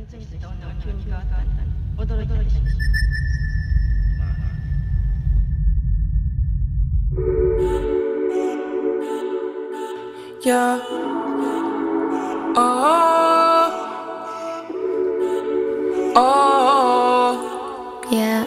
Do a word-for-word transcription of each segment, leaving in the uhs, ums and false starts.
Yeah. Oh. Oh. Yeah.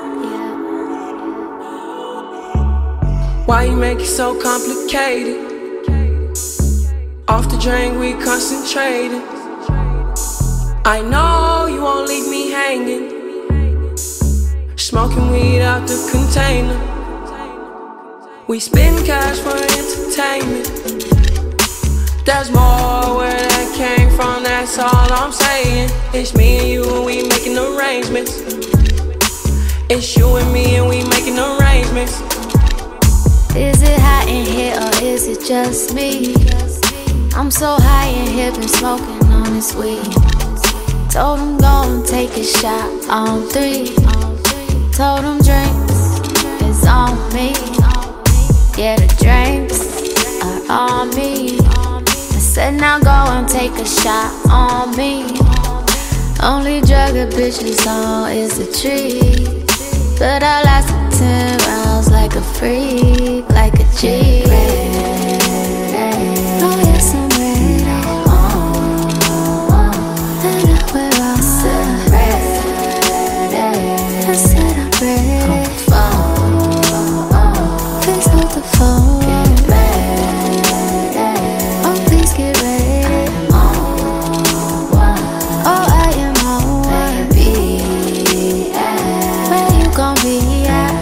Why you make it so complicated? Off the drink, we concentrated. I know you won't leave me hanging. Smoking weed out the container. We spend cash for entertainment. There's more where that came from, that's all I'm saying. It's me and you and we making arrangements. It's you and me and we making arrangements. Is it hot in here or is it just me? I'm so high in here, been smoking on this weed. Told him go and take a shot on three. Told him drinks is on me. Yeah, the drinks are on me. I said now go and take a shot on me. Only drug a bitch is on is the tree. But I lasted ten rounds like a freak, like a G. Oh yes, I'm ready. And I will all said ready. I said I'm ready. Please hold the phone. Get ready. Oh please get ready. Oh I am on one. Baby, where you gon' be at?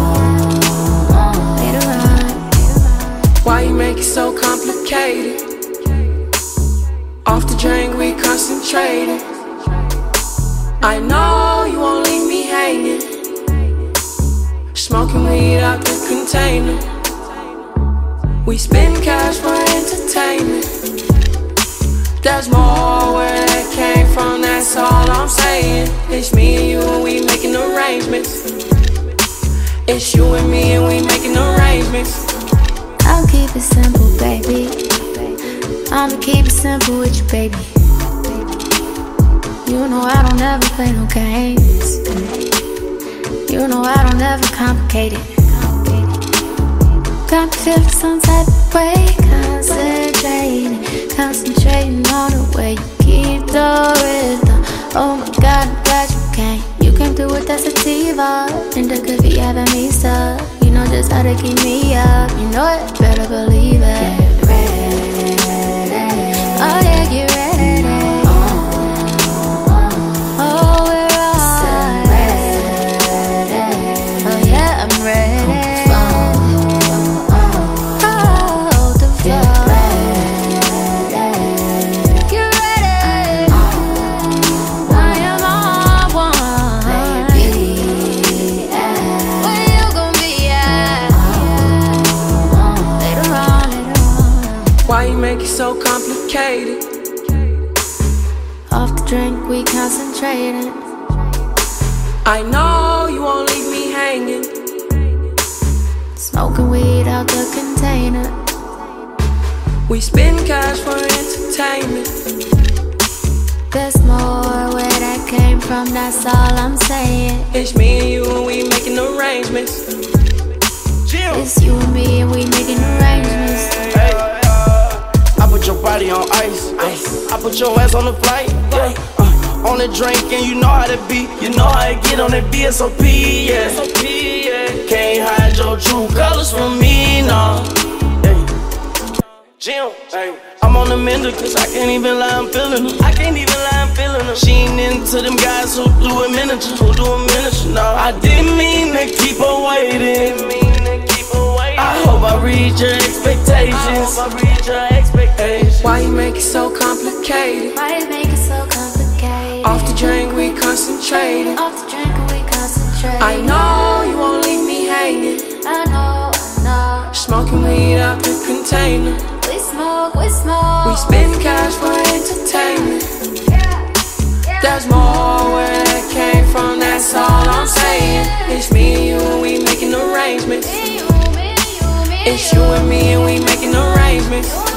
Later on. Why you make it so complicated? Off the drink, we concentrated. I know you won't leave me hanging. Smoking weed out the container. We spend cash for entertainment. There's more where that came from, that's all I'm saying. It's me and you and we making arrangements. It's you and me and we making arrangements. I'll keep it simple, baby. I'ma keep it simple with you, baby. You know I don't ever play no games. You know I don't ever complicate it. Got me feeling some type of way. Concentrating, concentrating on the way you keep the rhythm. Oh my God, I'm glad you came. You came through with that sativa, and that could be having me stuck. You know just how to keep me up. You know it, better believe it. Get ready. Oh yeah, get ready. Oh, we're all ready. Oh yeah, I'm ready. Oh, the floor. Get ready. I am on one. Baby, where you gon' be at? Later on, later on. Why you make it so complicated? Off the drink, we concentrating. I know you won't leave me hanging. Smoking weed out the container. We spend cash for entertainment. There's more where that came from, that's all I'm saying. It's me and you and we making arrangements. It's you and me and we making arrangements. Hey, I put your body on ice. ice. I put your ass on the flight. Yeah. Uh, on the drink and you know how to be. You know how to get on that B S O P. Yeah. B S O P, yeah. Can't hide your true colors from me, no. Hey. Jim, hey. I'm on the mender cause I can't even lie, I'm feeling her. I can't even lie, I'm feeling her. She ain't into them guys who do a miniature, who do a miniature, no. I didn't mean to keep her waiting. I hope I reach your expectations. I hope I reach your expectations. Why you make it so complicated? Why you make it so complicated? Off the drink, we concentrated. Off the drink and we concentrate. I know you won't leave me hanging. I know, I know. Smoking weed out the container. We smoke, we smoke. We spend cash for entertainment. There's more where that came from, that's all I'm saying. It's me and you and we making arrangements. It's you and me and we making arrangements.